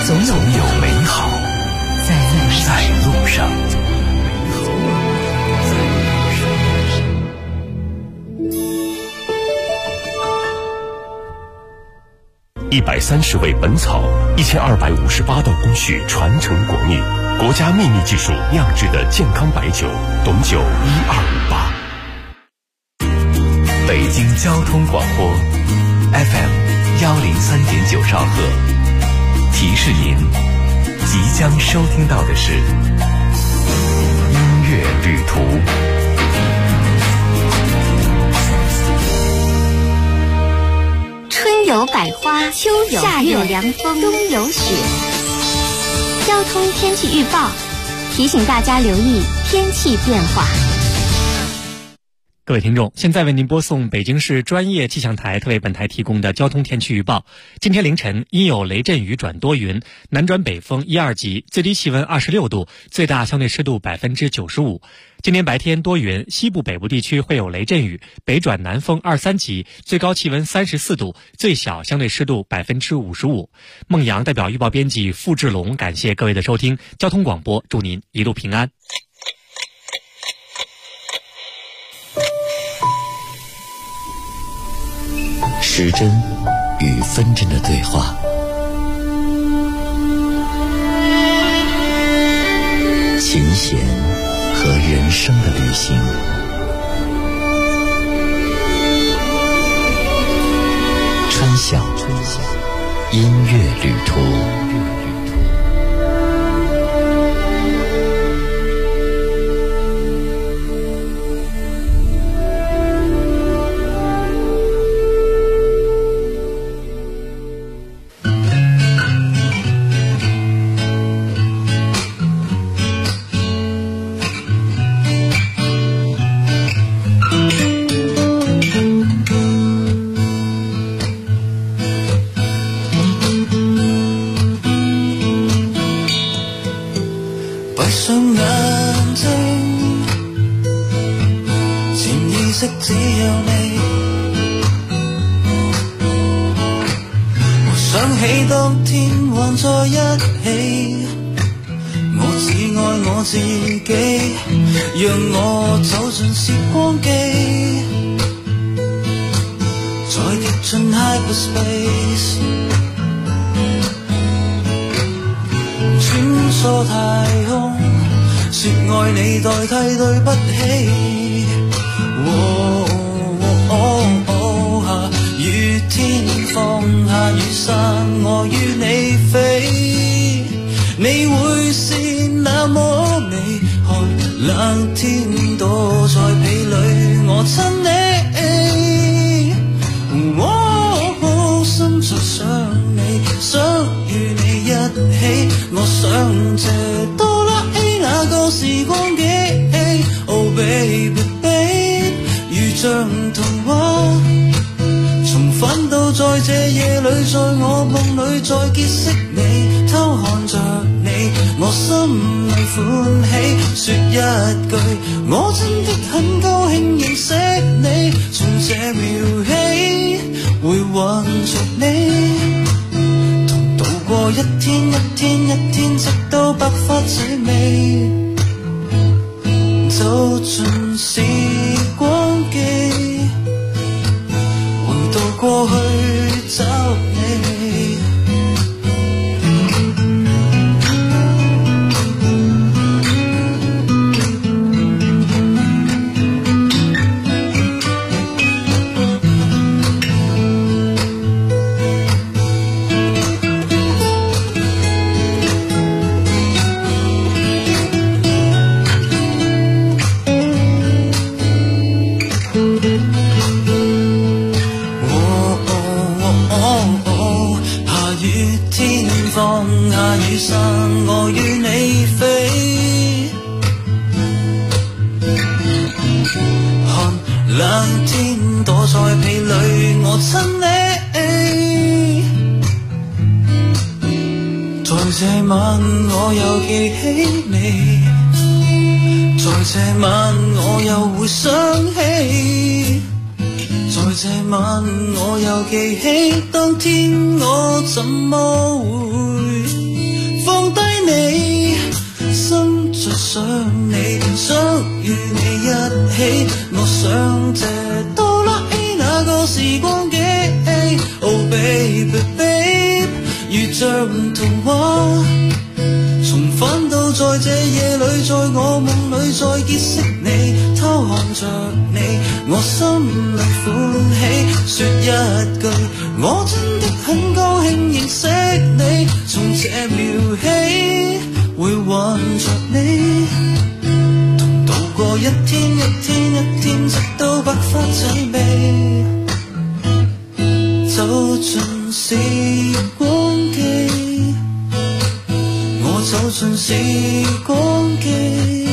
总有美好在路上。130味本草，1258道工序传承国秘，国家秘密技术酿制的健康白酒，董酒1258。北京交通广播 FM103.9兆赫，提示您即将收听到的是音乐旅途。 春有百花，秋有夏有凉风，冬有雪。交通天气预报提醒大家留意天气变化。 各位听众，现在为您播送北京市专业气象台特为本台提供的交通天气预报。今天凌晨阴有雷阵雨转多云，南转北风1、2级，最低气温26度，最大相对湿度95%。今天白天多云，西部北部地区会有雷阵雨，北转南风2、3级，最高气温34度，最小相对湿度55%。孟阳代表预报编辑付志龙感谢各位的收听，交通广播祝您一路平安。 时针与分针的对话，琴弦和人生的旅行，春晓音乐旅途。 讓我走進時光機，再跌進 hyperspace， 穿梭太空，說愛你代替對不起。下雨天放下雨傘，我與你飛，你會是那麼美。冷天躲在被裏，我親你，心在想你，想與你一起，我想這哆啦 A 那個時光機 ，Oh baby baby， 如像童話，重返到在這夜裏，在我夢裏再結識你，偷看着你，我心裏歡喜，說一句，我真的很高興認識你，從這秒起會揾着你，同度過一天一天一天，直到白髮這美，走進時光機，回到過去找你。我與你飛，看冷天躲在被裏，我親你，在這晚我又記起你，在這晚我又會想起，在這晚我又記起當天我怎麼會想你，想與你一起，我想借哆啦 A 那個時光機 Oh baby babe 如像童話重返到在這夜裏，在我夢裏再結識你，偷看着你，我心裏歡喜，說一句我真的很高興認識你，從這秒起會挽着你，同度過一天一天一天，直到白髮齊眉，走進時光機，我走進時光機。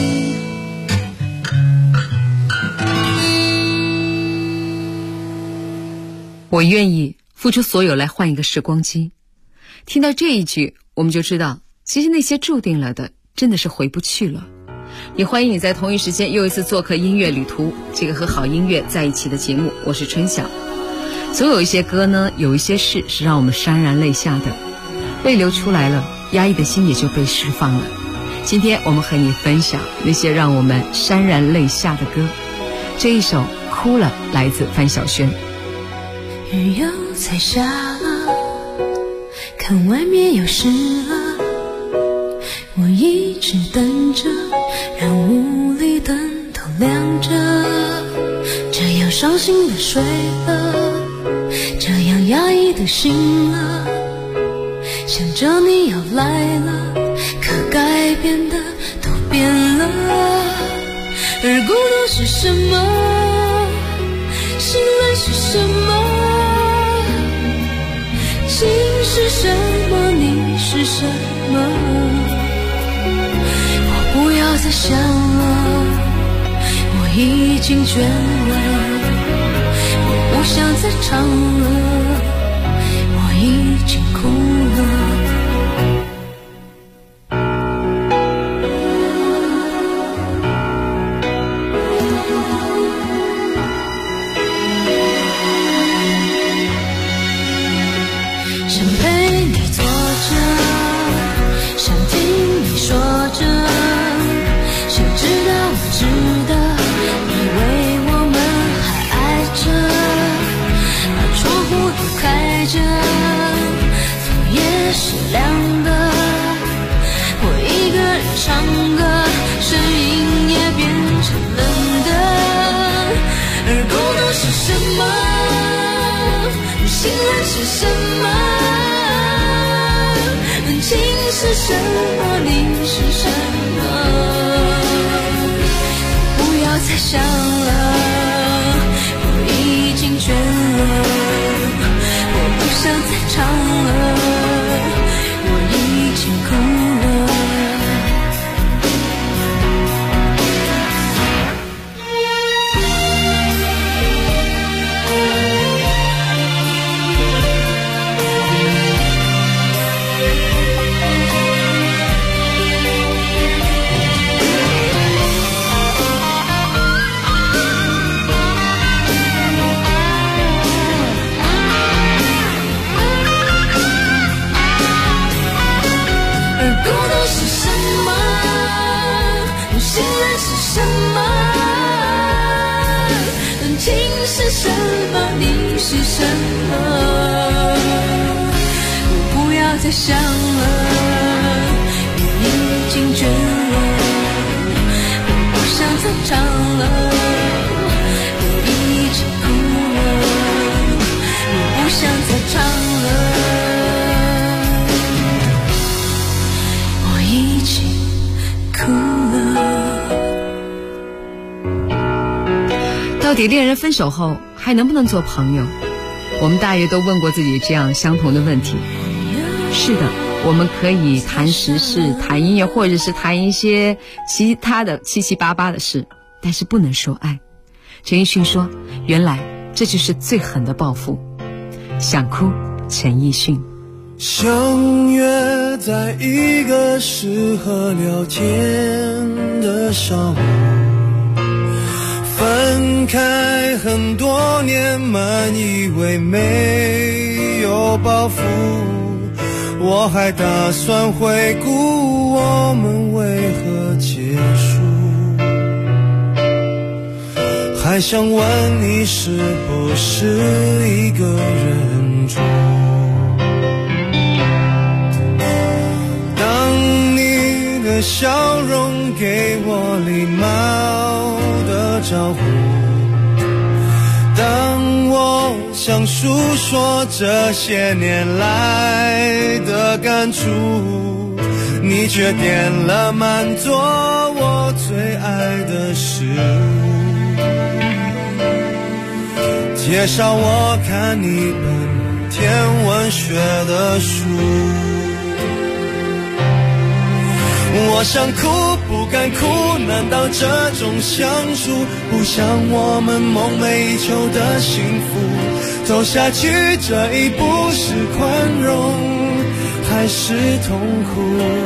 我愿意付出所有来换一个时光机。听到这一句，我们就知道其实那些注定了的真的是回不去了。也欢迎你在同一时间又一次做客音乐旅途，这个和好音乐在一起的节目，我是春晓。总有一些歌呢，有一些事是让我们潸然泪下的，泪流出来了，压抑的心也就被释放了。今天我们和你分享那些让我们潸然泪下的歌。这一首哭了来自范晓萱。 雨又在下了，看外面又湿了，我一直等着，让屋里灯都亮着，这样伤心的睡了，这样压抑的醒了，想着你要来了，可该变的都变了，而孤独是什么，心乱是什么，情是什么，你是什么，我不要再想了，我已经倦了，我不想再唱了，我已经哭了。是什么？你是什么？不要再想了，我已经倦了，我不想再唱了，我已经哭了。什么？你是什么？我不要再想了，我已经倦了，我不想再唱了，我已经哭了，我不想再唱了，我已经哭了。 到底恋人分手后还能不能做朋友？我们大约都问过自己这样相同的问题。是的，我们可以谈时事、谈音乐，或者是谈一些其他的七七八八的事，但是不能说爱。陈奕迅说，原来这就是最狠的报复。想哭，陈奕迅。 相约在一个适合聊天的上午，分开很多年，满以为没有包袱， 我还打算回顾我们为何结束，还想问你是不是一个人住。当你的笑容给我礼貌的招呼，当我想诉说这些年来的感触，你却点了满桌我最爱的食物，介绍我看一本天文学的书。我想哭不敢哭，难道这种相处不像我们梦寐以求的幸福？走下去这一步是宽容还是痛苦？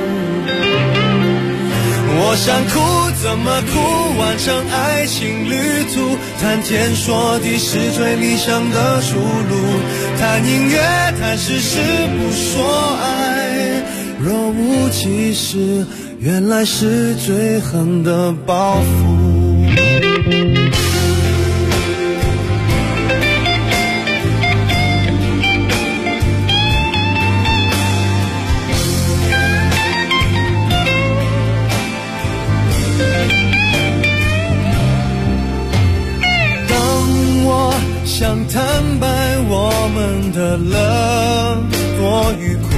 我想哭怎么哭，完成爱情旅途，谈天说地是最理想的出路，谈音乐谈事实不说爱，若无其事原来是最狠的报复。想坦白我们的冷多与苦，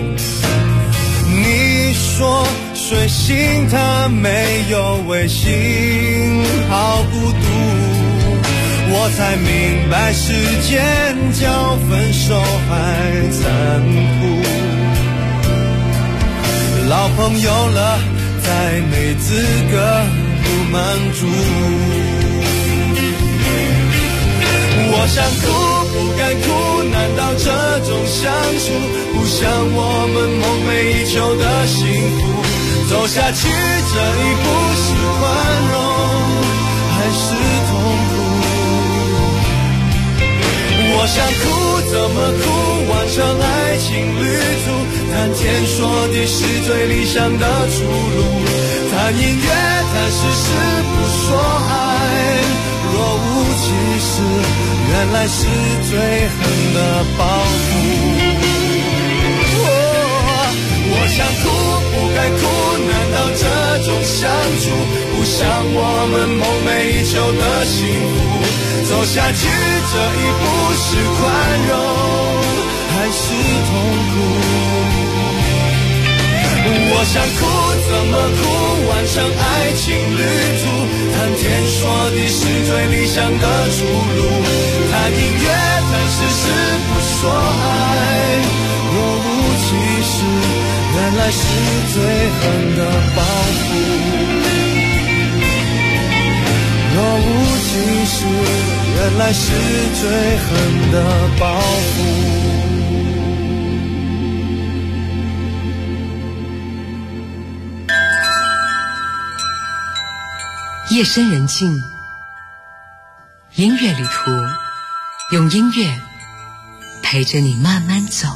你说睡醒它没有微信好孤独，我才明白世间叫分手还残酷，老朋友了再没资格不满足。我想哭不敢哭，难道这种相处不像我们梦寐以求的幸福？走下去这一步是宽容还是痛苦？我想哭怎么哭，完成爱情旅途，谈天说地是最理想的出路，谈音乐谈事实不说爱，若无其事原来是最狠的报复。我想哭不该哭，难道这种相处不像我们梦寐以求的幸福？走下去这一步是宽容还是痛苦？我想哭怎么哭，完成爱情旅途，谈天说地是最理想的出路，谈音乐谈事实不说爱，若无其事原来是最狠的报复，若无其事原来是最狠的报复。 夜深人静，音乐旅途，用音乐陪着你慢慢走。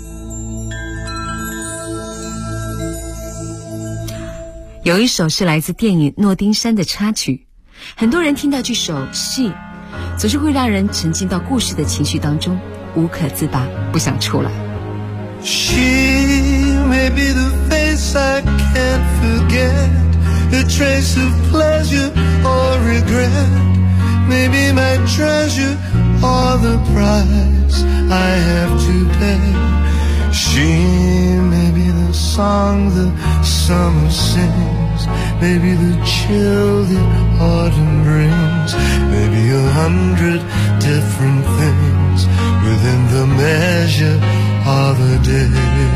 有一首是来自电影《诺丁山》的插曲，很多人听到这首戏，总是会让人沉浸到故事的情绪当中，无可自拔，不想出来。 She may be the face I can't forget, a trace of pleasure or regret, maybe my treasure or the price I have to pay. She may be the song the summer sings, maybe the chill the autumn brings, maybe 100 different things within the measure of a day.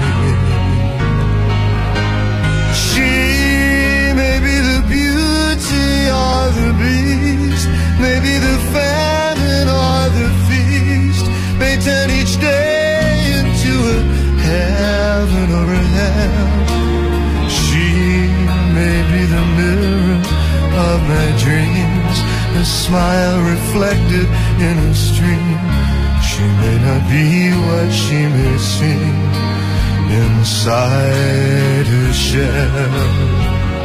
She may be the beauty or the beast, maybe the famine or the feast, may turn each day into a heaven or a hell. She may be the mirror of my dreams, a smile reflected in a stream. She may not be what she may seem, inside her shell.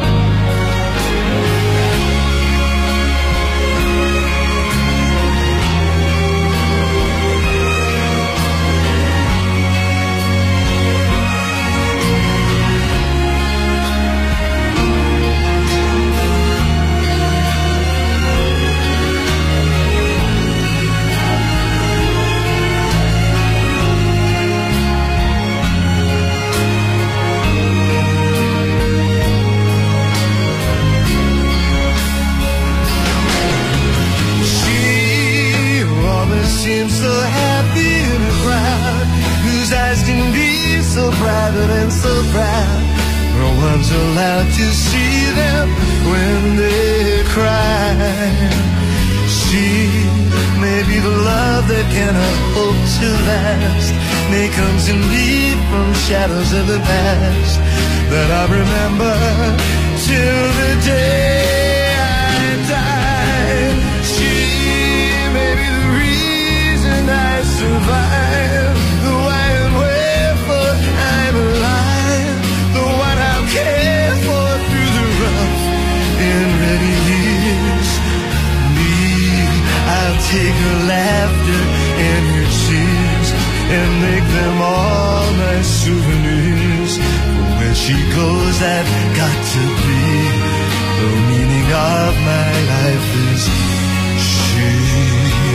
Seems so happy in a crowd whose eyes can be so private and so proud. No one's allowed to see them when they cry. She may be the love that cannot hope to last, may come to me from shadows of the past that I remember till the day I die. She may be the reason I survive, the why and wherefore I'm alive, the one I'll care for through the rough and ready years. Me, I'll take her laughter and her tears and make them all my souvenirs. For where she goes, I've got to be. The meaning of my life is she.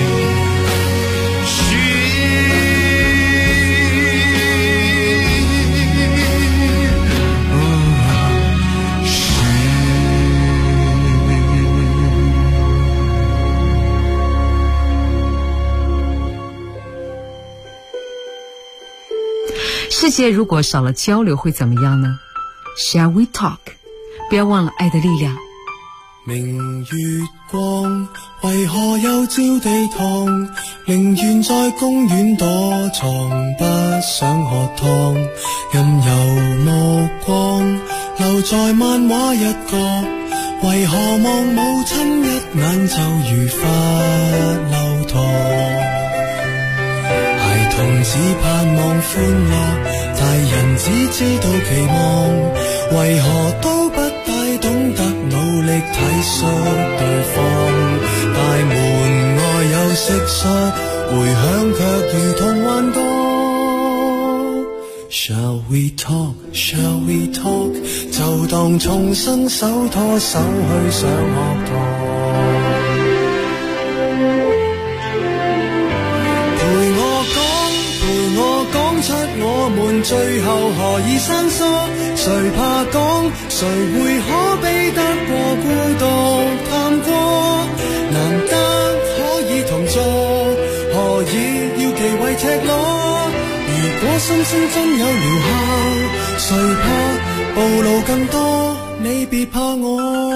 世界如果少了交流会怎么样呢？ Shall we talk？ 不要忘了爱的力量。 明月光，為何又照地堂？寧願在公園躲藏，不想喝湯。任由目光留在漫畫一角，為何望母親一眼就如發流糖？孩童只盼望歡樂，大人只知道期望，為何都不太懂得努力體恤對方？大門外有蟋蟀，回響卻如同幻覺。Shall we talk? Shall we talk? 就當重新手拖手去上學堂。出我們最後何以生疏？誰怕講？誰會可比得過孤獨探過？難得可以同坐，何以要忌諱赤裸？如果心聲真有療效，誰怕暴露更多？你別怕我。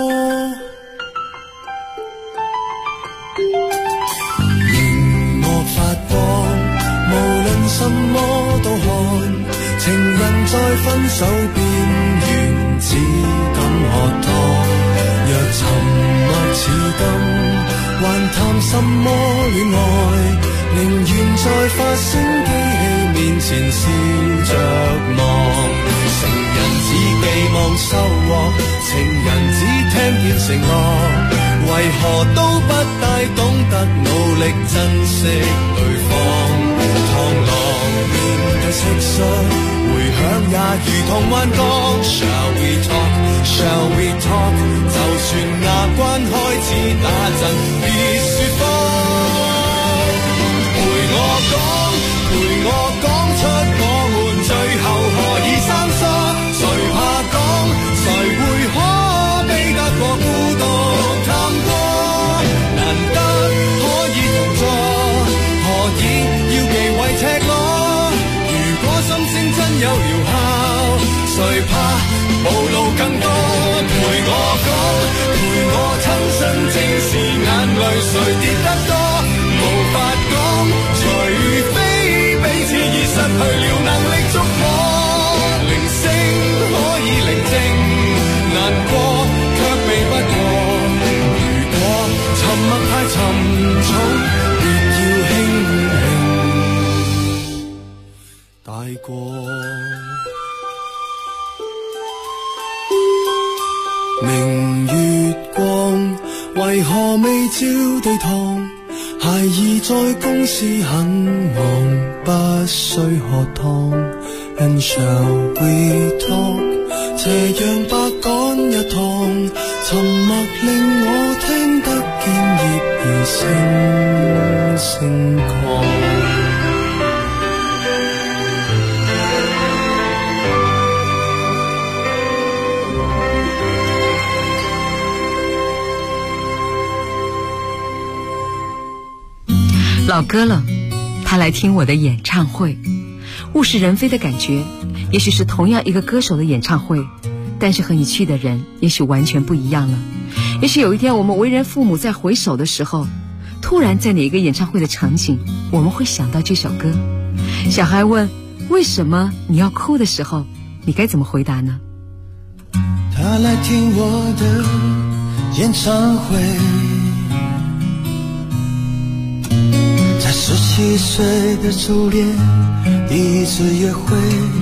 熒幕發光，無論什麼都看，情人在分手邊緣只敢喝湯。若沉默似金，還談什麼戀愛？寧願在發聲機器面前笑着望。成人只寄望收穫，情人只聽見承諾，為何都不大懂得努力珍惜對方？螳螂面對蟋蟀，回響也如同幻覺。Shall we talk? Shall we talk? 就算牙關開始打震，別說謊。陪我講出我們最後何以生疏？誰怕講？誰會可比得過孤獨探過？難得可以同坐，何以要忌諱赤裸？如果心聲真有療效，誰怕暴露更多？陪我講，陪我親身正視眼淚誰跌得多？無法講，除非彼此已失去了能力觸摸。鈴聲可以寧靜，難過卻避不過。如果沉默太沉重，別要輕輕大過。明月光，為何未照地堂？孩兒在公司很忙，不需喝湯。人 shall we talk？ 斜陽白趕一趟，沉默令我聽得見葉兒聲聲降。 老歌了，他来听我的演唱会，物是人非的感觉，也许是同样一个歌手的演唱会，但是和你去的人也许完全不一样了。也许有一天我们为人父母在回首的时候，突然在哪一个演唱会的场景，我们会想到这首歌。小孩问为什么你要哭的时候，你该怎么回答呢？ 他来听我的演唱会，在17岁的初恋第一次约会，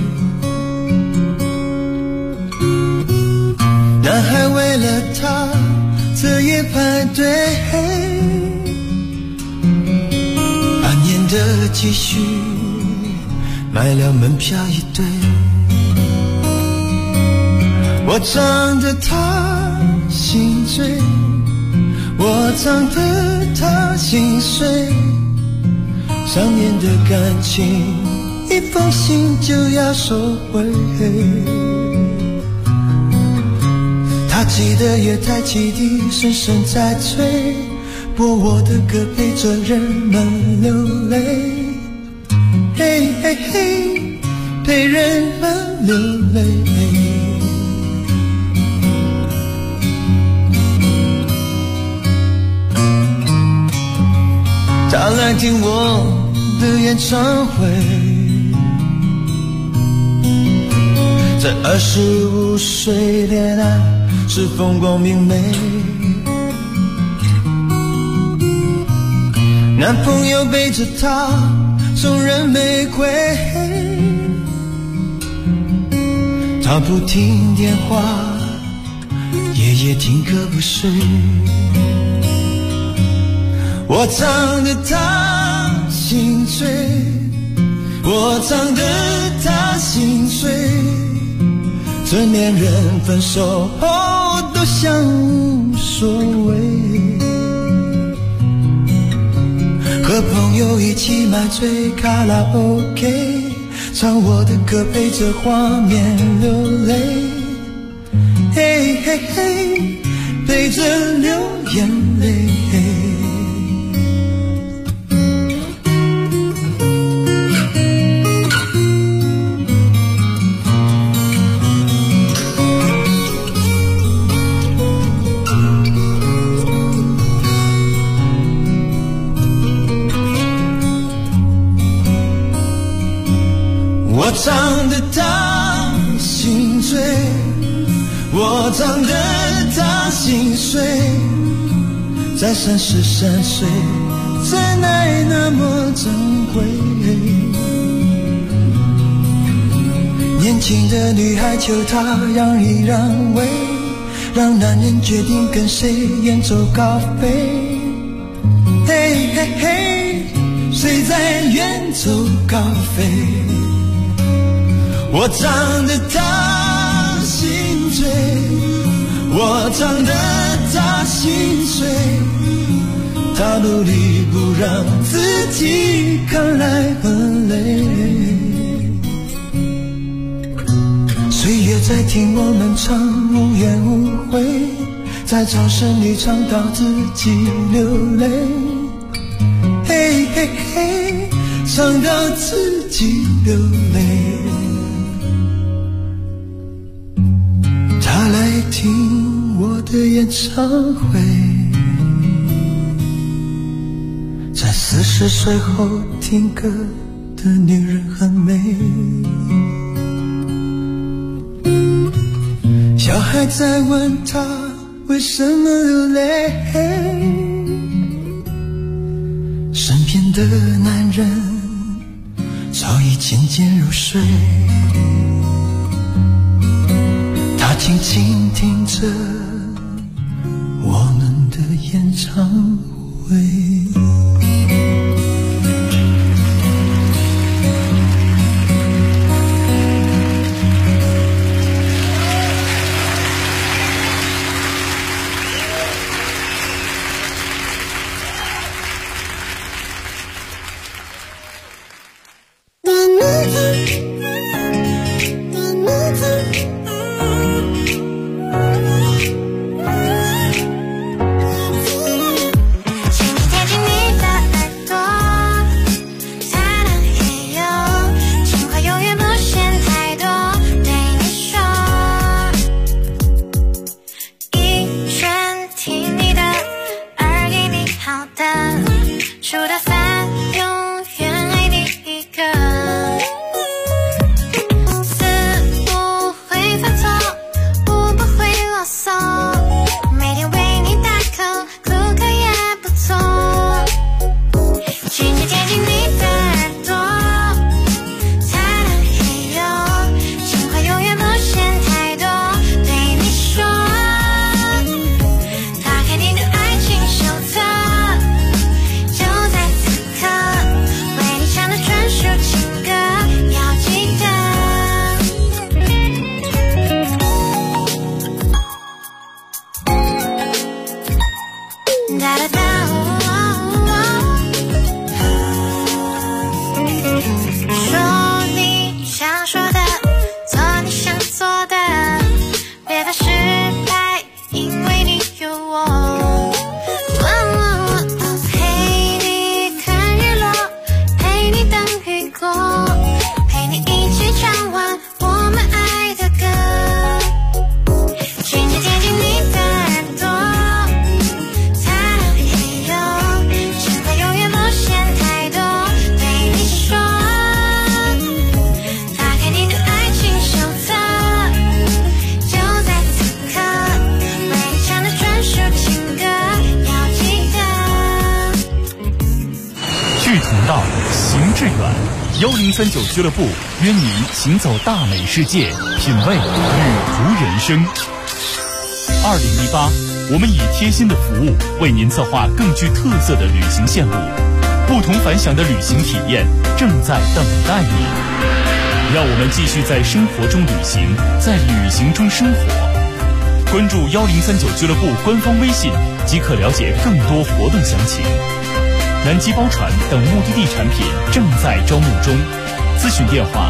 男孩为了她彻夜排队，半年的积蓄买了门票一对，我唱得他心醉，我唱得他心碎，想念的感情一封信就要收回，他记得月台汽笛声声在催，播我的歌陪着人们流泪，嘿嘿嘿，陪人们流泪。他来听我的演唱会，在25岁恋爱是风光明媚，男朋友背着她送人玫瑰，她不听电话，夜夜听歌不睡，我唱得她心醉，我唱得她心碎，成年人分手后都像无所谓，和朋友一起买醉卡拉 OK， 唱我的歌陪着画面流泪，嘿嘿嘿，陪着流眼泪。我唱得他心醉，我唱得他心碎，在33岁真爱那么珍贵，年轻的女孩求他让一让位，让男人决定跟谁远走高飞，嘿嘿嘿，谁在远走高飞，我唱得他心醉，我唱得他心碎，他努力不让自己看来很累，岁月在听我们唱无怨无悔，在掌声里唱到自己流泪，嘿嘿嘿，唱到自己流泪。他来听我的演唱会，在40岁后听歌的女人很美，小孩在问他为什么流泪，身边的男人早已渐渐入睡，他静静听着我们的演唱会。 1039俱乐部约你行走大美世界，品味旅途人生。2018，我们以贴心的服务为您策划更具特色的旅行线路，不同凡响的旅行体验正在等待你。让我们继续在生活中旅行，在旅行中生活。关注1039俱乐部官方微信，即可了解更多活动详情。南极包船等目的地产品正在招募中，咨询电话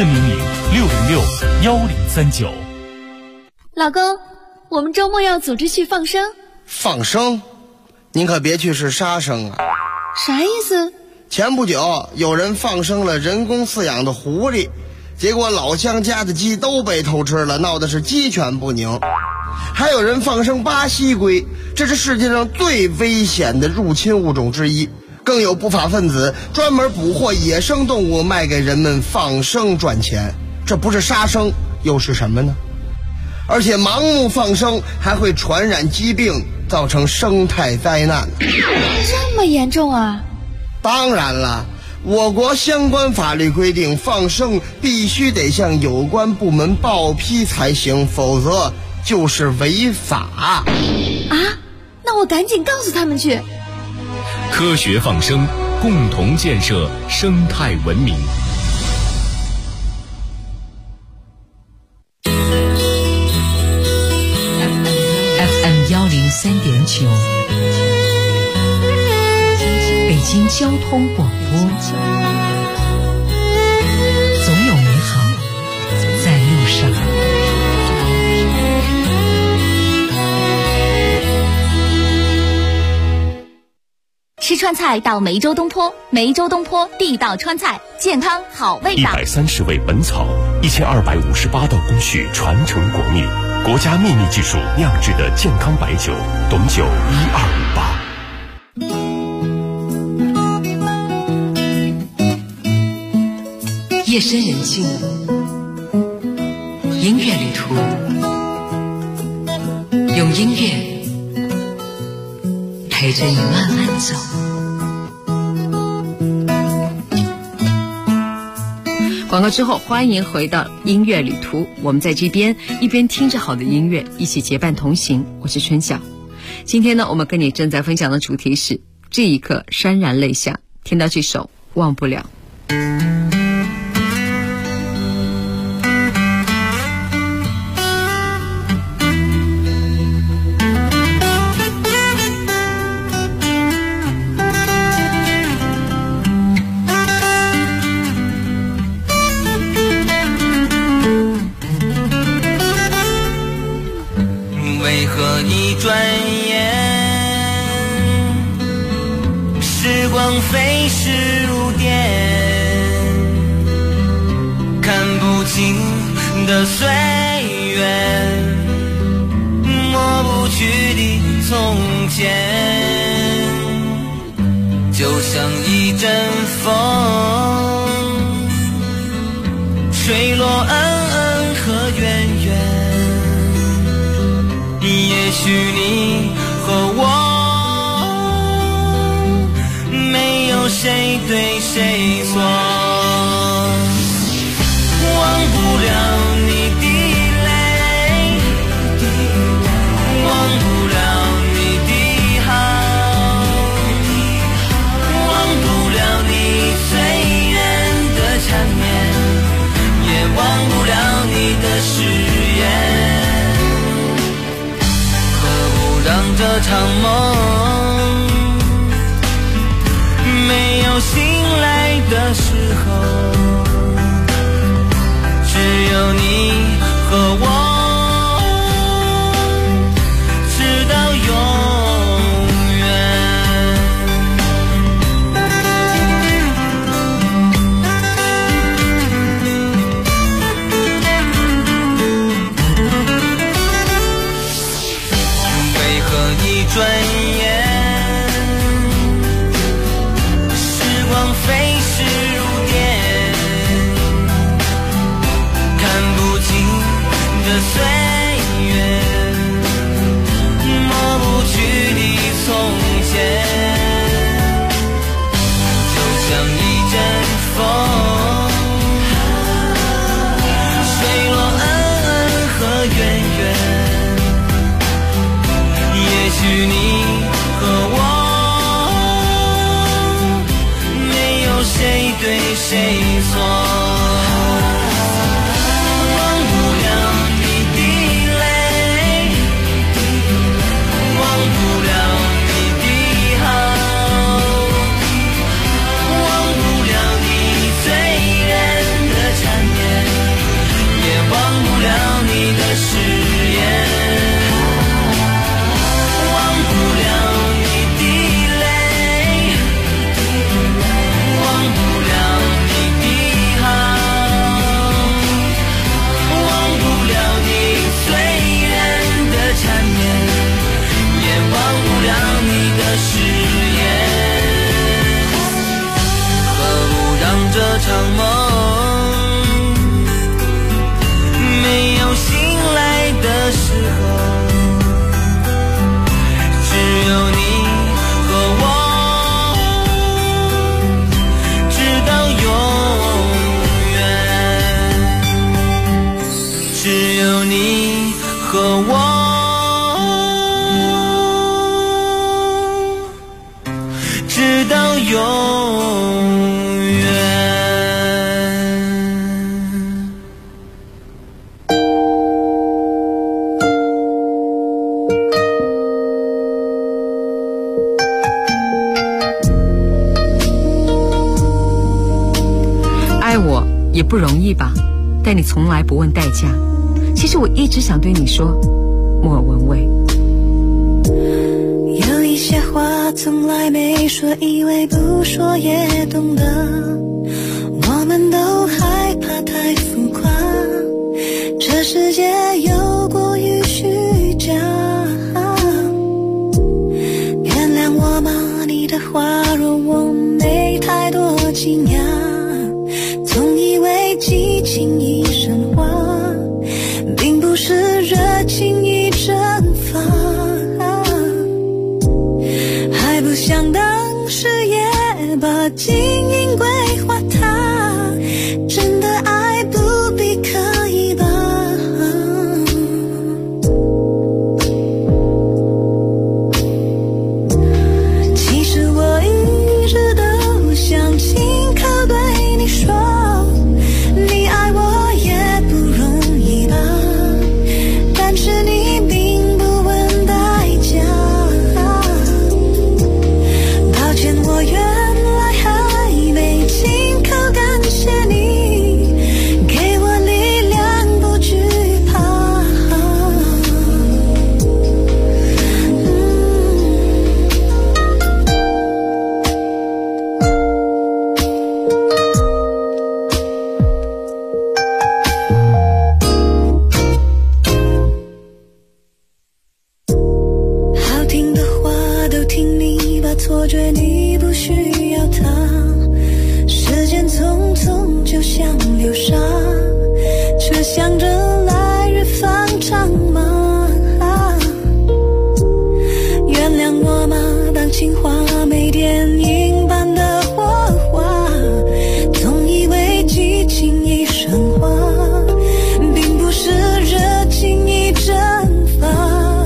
400-606-1039。 老公，我们周末要组织去放生。 放生？您可别去是杀生啊！ 啥意思？ 前不久有人放生了人工饲养的狐狸，结果老乡家的鸡都被偷吃了，闹得是鸡犬不宁。还有人放生巴西龟，这是世界上最危险的入侵物种之一。更有不法分子专门捕获野生动物卖给人们放生赚钱，这不是杀生又是什么呢？而且盲目放生还会传染疾病，造成生态灾难。 这么严重啊？ 当然了，我国相关法律规定，放生必须得向有关部门报批才行，否则就是违法。 啊？那我赶紧告诉他们去。 科学放生，共同建设生态文明。 FM 103.9，北京交通广播，总有美好在路上。 吃川菜到梅州东坡，梅州东坡地道川菜，健康好味道。 130味本草，1258道工序传承国秘，国家秘密技术酿制的健康白酒，董酒 1258。夜深人静，音乐旅途，用音乐陪着你慢慢走。 广告之后，欢迎回到音乐旅途，我们在这边一边听着好的音乐，一起结伴同行。我是春晓。今天呢，我们跟你正在分享的主题是这一刻潸然泪下，听到这首忘不了。 为何一转眼时光飞逝如电，看不清的岁月，抹不去的从前，就像一阵风，吹落恩恩和怨怨。也许你和我没有谁对谁错，忘不了你的泪，忘不了你的好，忘不了你最远的缠绵，也忘不了你的誓言。让这场梦没有醒来的时候，只有你和我直到永远。转眼时光飞逝如电，看不清的岁月，抹不去的从前，就像一阵风，吹落恩恩和怨怨。也许你和我没有谁对谁错，忘不了你的泪，忘不了你的好，忘不了你最远的缠绵，也忘不了你的誓言。这场梦没有醒来的时候，只有你和我直到永远，只有你和我直到永远。 爱我也不容易吧，但你从来不问代价。其实我一直想对你说，莫文蔚。 有一些话从来没说，以为不说也懂得，我们都害怕太浮夸，这世界有过于虚假。原谅我吗？你的话若我没太多惊讶，总以为激情已升华，并不是热情已蒸发，还不想当时也把经营规划它，真的爱的想着来日方长吗？原谅我吗？当情话没电影般的火花，总以为激情已升华，并不是热情已蒸发。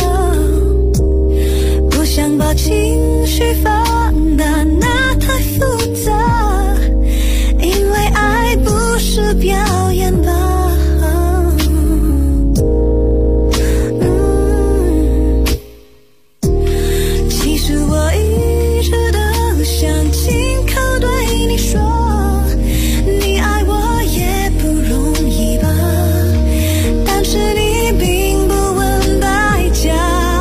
不想把情绪放大，那太复杂，因为爱不是表演吧。其实我一直都想亲口对你说，你爱我也不容易吧，但是你并不问代价。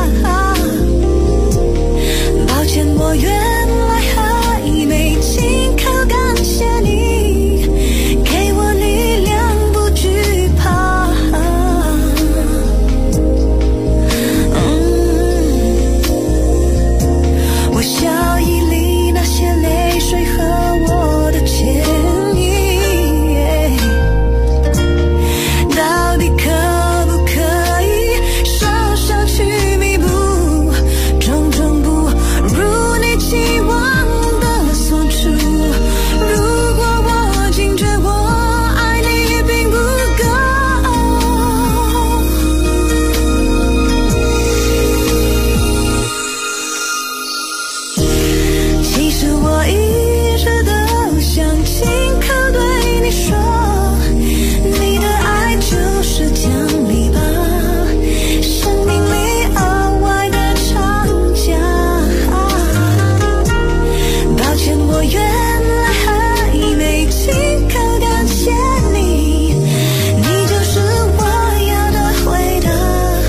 抱歉，我原来还没亲口感谢你，给我力量不惧怕。我笑意里那些泪水和我的歉意，到底可不可以稍稍去弥补种种不如你期望的送出？如果我惊觉我爱你并不够，其实我一直都想亲口对你说，你的爱就是奖励吧，生命里额外的长假。抱歉，我原来还没亲口感谢你，你就是我要的回答。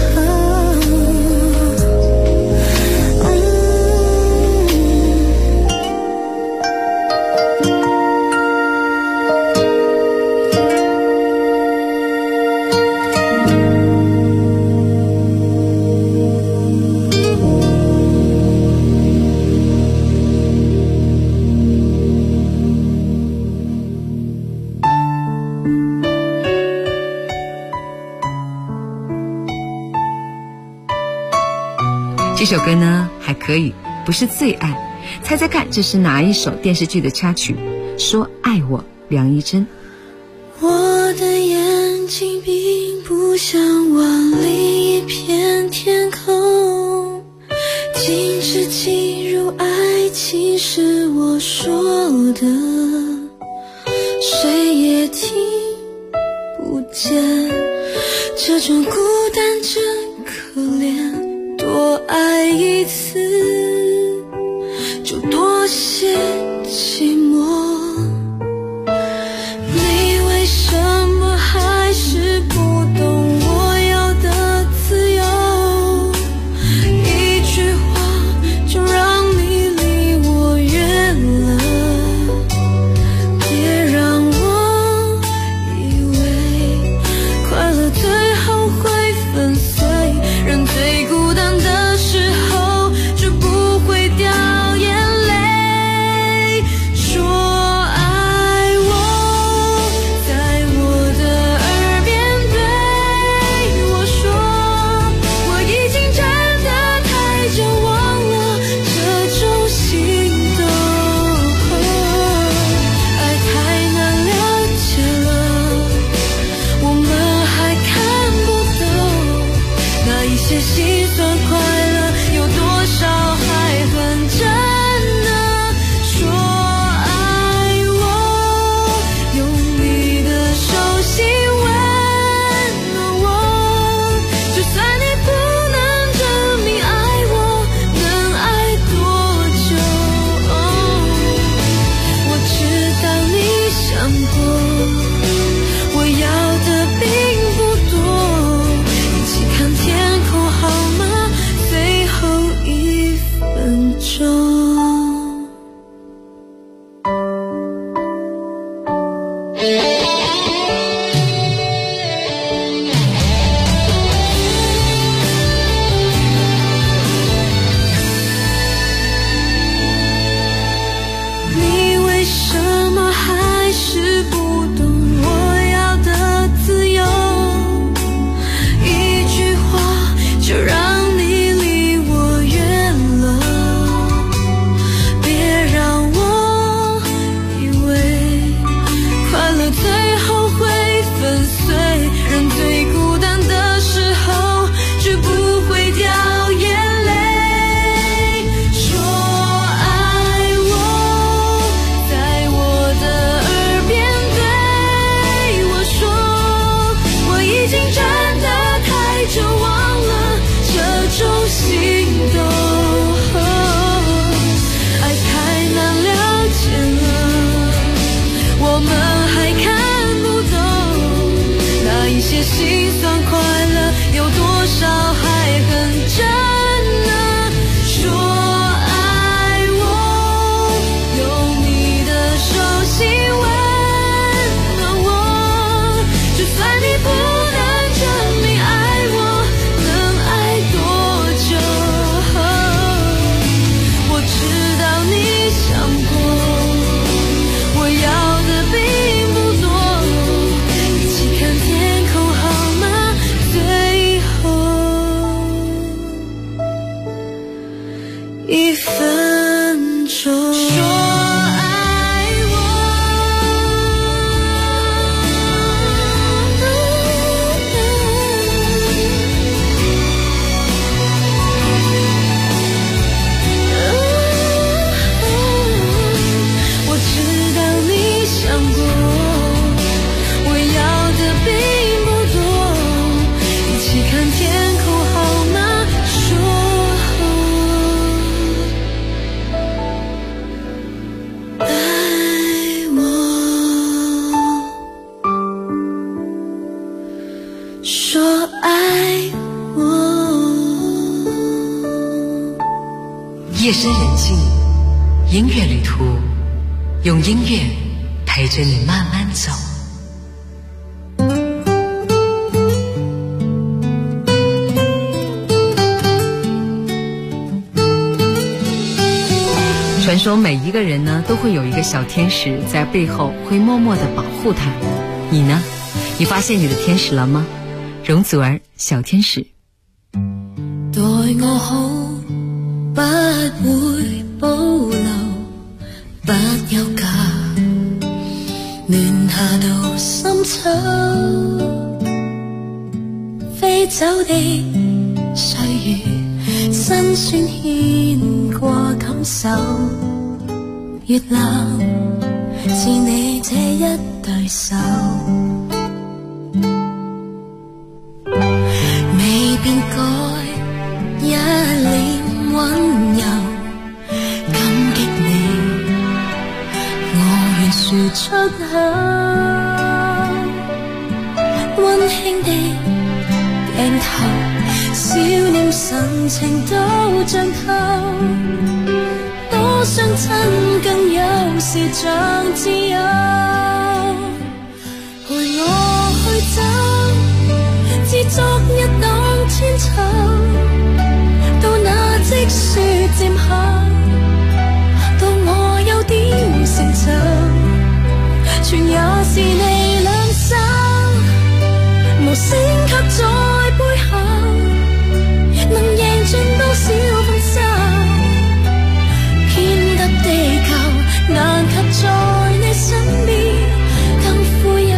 这首歌呢还可以，不是最爱。猜猜看，这是哪一首电视剧的插曲？说爱我，梁一珍。 我的眼睛并不像万里一片天空，禁止进入爱情是我说的，谁也听不见，这种孤单真可怜，多爱一次就多些寂寞。你为什么还是不懂我要的自由？一句话就让你离我远了，别让我以为快乐最后会些心酸快乐，有多少还很真呢？说爱我，用你的手心温暖我，就算你不能证明爱我能爱多久，我知道你想过，我要的并不多，一起看天空好吗？最后一分钟。说爱我，我知道你想过，我要的并不多，一起看天空好吗？说爱我。 夜深人静，音乐旅途，用音乐陪着你慢慢走。传说每一个人呢，都会有一个小天使在背后会默默地保护他。你呢？你发现你的天使了吗？容祖儿，小天使。 待我好，不會保留，不休假，暖下到深秋，飛走的歲月，辛酸牽掛感受，越冷是你這一對手。未變改一臉溫柔，感激你，我願說出口。溫馨的鏡頭，笑臉神情都像透，多相親更有時像自由，陪我去走。自昨日當千秋，到那積雪漸下，到我有點成就，全也是你兩手，無聲卻在背後，能贏盡多少分手，偏得地球難及在你身邊更富有。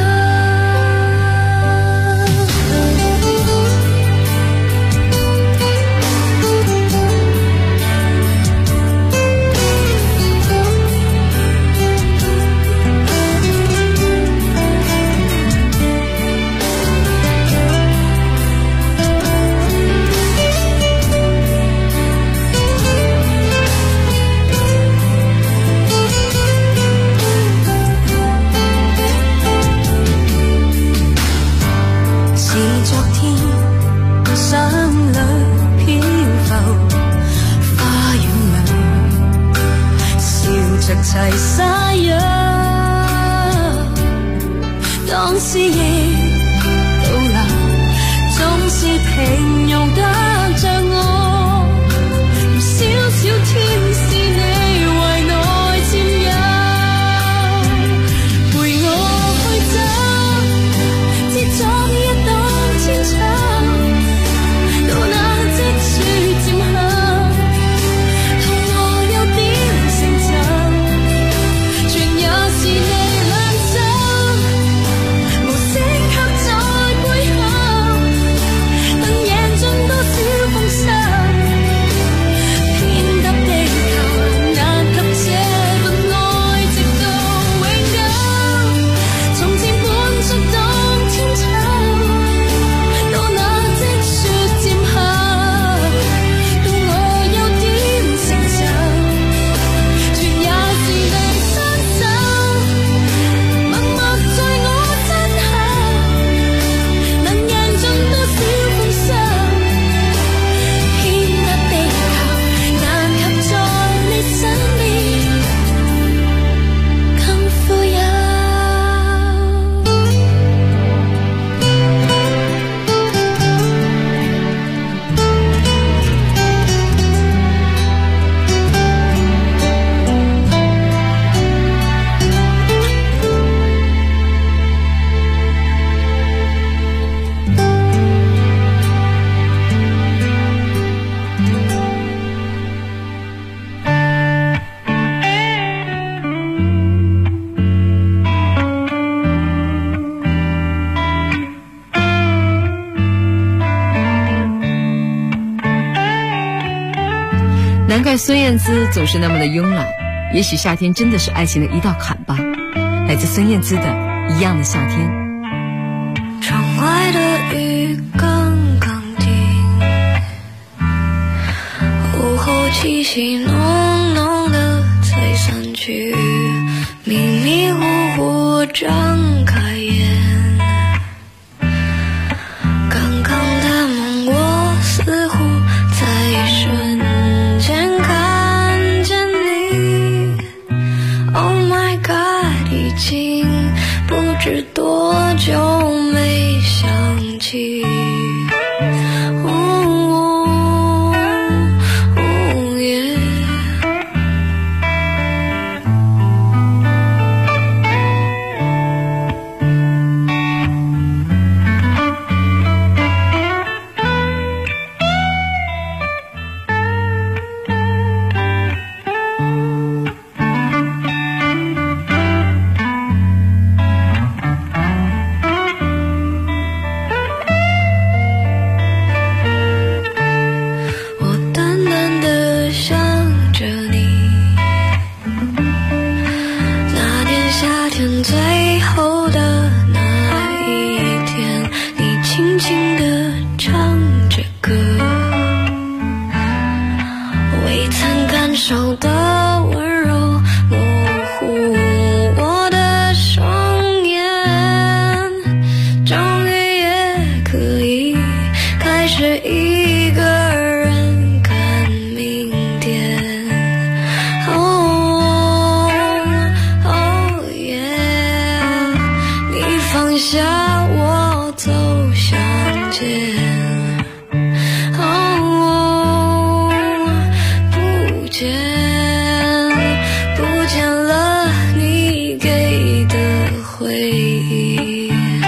齊沙約，當思憶倒流，總是平庸得像我，如小小天使你懷內佔有，陪我去走，自昨日當千秋，到那積雪漸下。無聲卻在背後，能贏盡多少怪孙燕姿总是那么的慵懒，也许夏天真的是爱情的一道坎吧。来自孙燕姿的《一样的夏天》。 窗外的雨刚刚停，午后气息浓浓的才散去，迷迷糊糊我张开眼，刚刚的梦我似乎在瞬间看见你。 Oh my god， 已经不知多久没想起。手的温柔模糊我的双眼，终于也可以开始一个人看明天。Oh yeah， 你放下我走向前。不见了你给的回忆，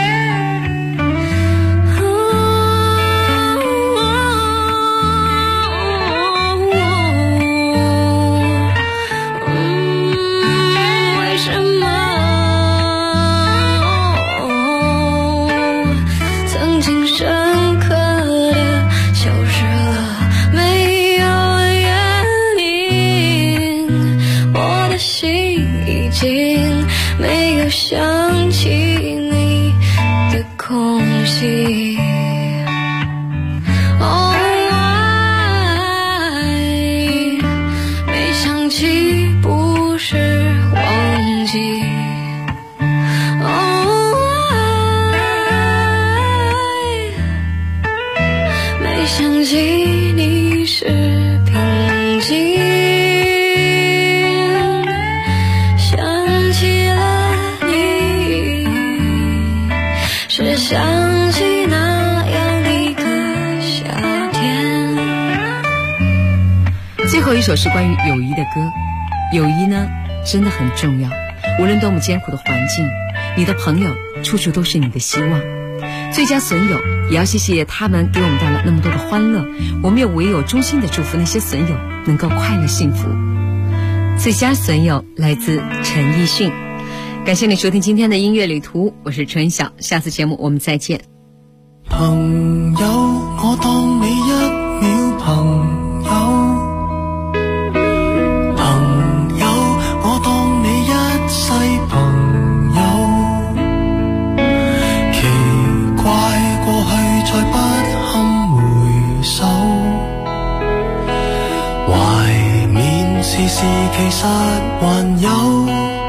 为什么曾经深刻的消失了，没有心已经没有想起你的空隙。Oh， 爱没想起不是忘记。Oh， 爱没想起你是平静。是想起那样一个夏天。 最后一首是关于友谊的歌。友谊呢，真的很重要，无论多么艰苦的环境，你的朋友处处都是你的希望。最佳损友也要谢谢他们给我们带来那么多的欢乐，我们也唯有衷心的祝福那些损友能够快乐幸福。最佳损友来自陈奕迅。感谢你收听今天的音乐旅途，我是春晓，下次节目我们再见。 朋友，我當你一秒朋友，朋友，我當你一世朋友。奇怪，過去再不堪回首，懷緬時其實還有。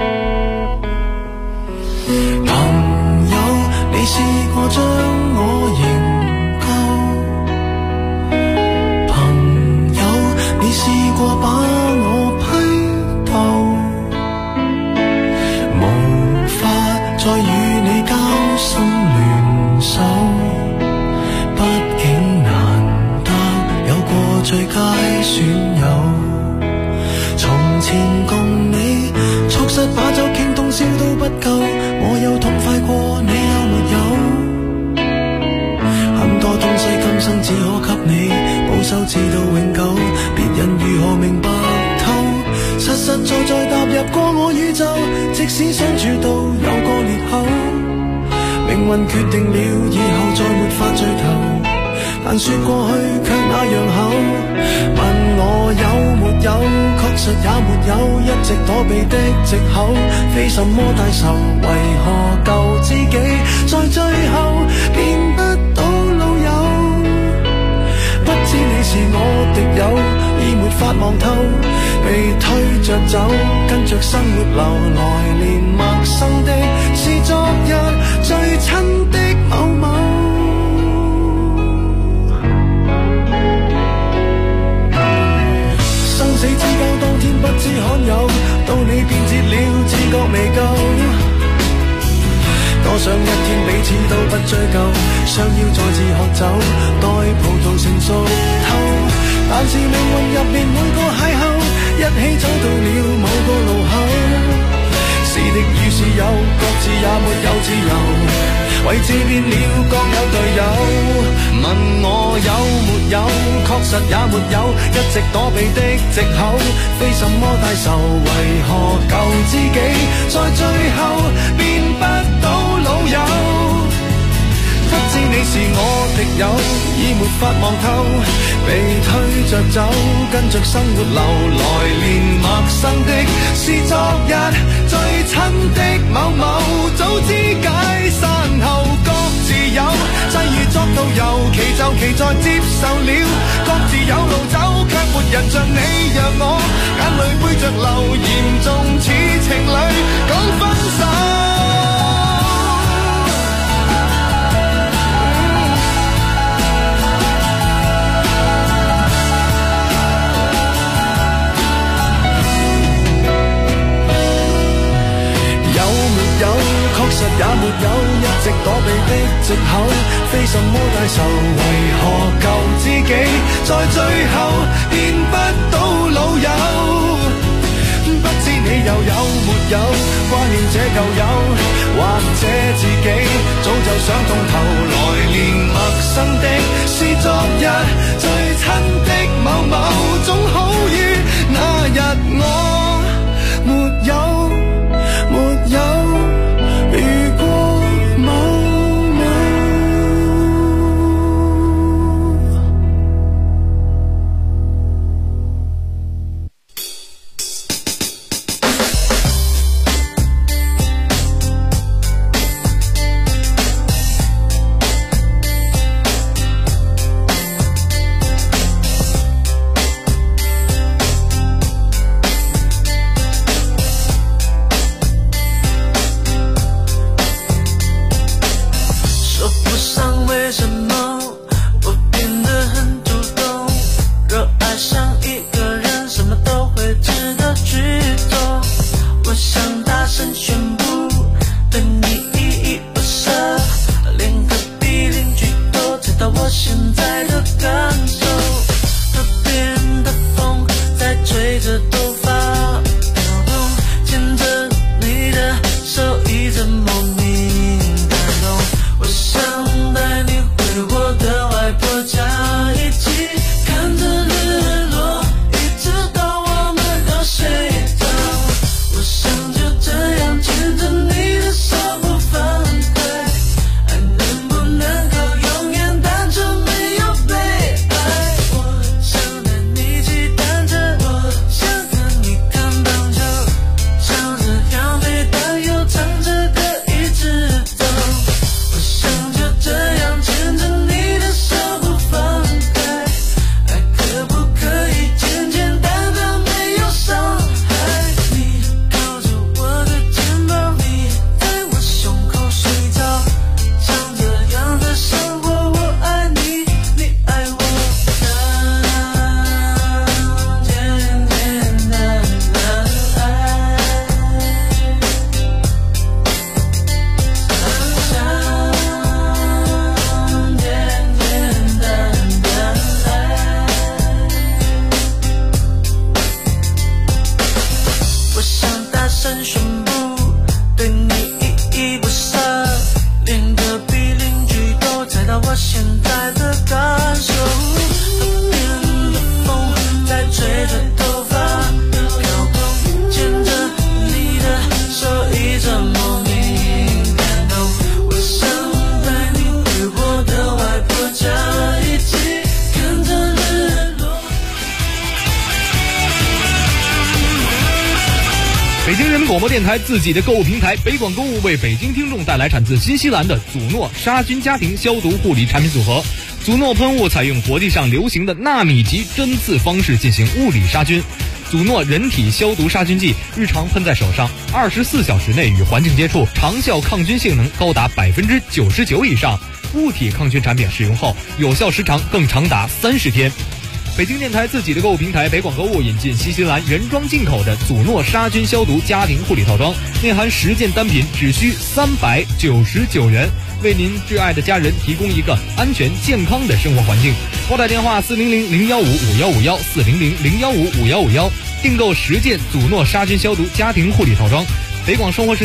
你試過將我營救，朋友，你試過把我批鬥，無法再與你交心聯手，畢竟難得有過最佳損友。從前共你促膝把酒傾通宵都不夠，我有痛快過你有沒有？很多東西今生只可給你保守至到永久，別人如何明白透？實實在在踏入過我宇宙，即使相處到有個裂口，命運決定了以後再沒法聚頭。 但說過去卻那樣厚。問我有沒有，確實也沒有，一直躲避的藉口，非什麼大仇，為何舊知己在最後變不到老友？不知你是我敵友，已沒法望透，被推着走，跟着生活流，來年陌生的是昨日最親的某某。生死之交當天不知罕有，到你變節了，自覺未夠。多想一天彼此都不追究，相邀再次喝酒，待葡萄成熟透。但是命運入面每個邂逅，一起走到了某個路口。是敵與是友，各自也沒有自由，位置變了各有隊友。問我有沒有，確實也沒有，一直躲避的藉口，非什麼大仇，為何舊知己在最後變不到老友？不知你是我敵友，已沒法望透，被推着走，跟着生活流，來年陌生的是昨日最親的某某。早知解散後各自有，際遇作導遊，其就其在接受了，各自有路走，卻沒人像你讓我眼淚背着流，嚴重似情侶講分手。確實也沒有，一直躲避的藉口，非什麼大仇，為何舊知己在最後變不到老友？不知你又有沒有掛念這舊友，或者自己早就想通透，來年陌生的是昨日最親的某某，總好於那日我沒有沒有遇過某某。 爱能不能够永远单纯没有广播电台自己的购物平台北广购物为北京听众带来产自新西兰的祖诺杀菌家庭消毒护理产品组合。祖诺喷雾采用国际上流行的纳米级针刺方式进行物理杀菌。祖诺人体消毒杀菌剂日常喷在手上，24小时内与环境接触，长效抗菌性能高达99%以上。物体抗菌产品使用后，有效时长更长达30天。北京电台自己的购物平台北广购物引进新西兰原装进口的祖诺杀菌消毒家庭护理套装，内含10件单品，只需399元，为您挚爱的家人提供一个安全健康的生活环境。拨打电话400-015-5151，400-015-5151，订购10件祖诺杀菌消毒家庭护理套装。北广生活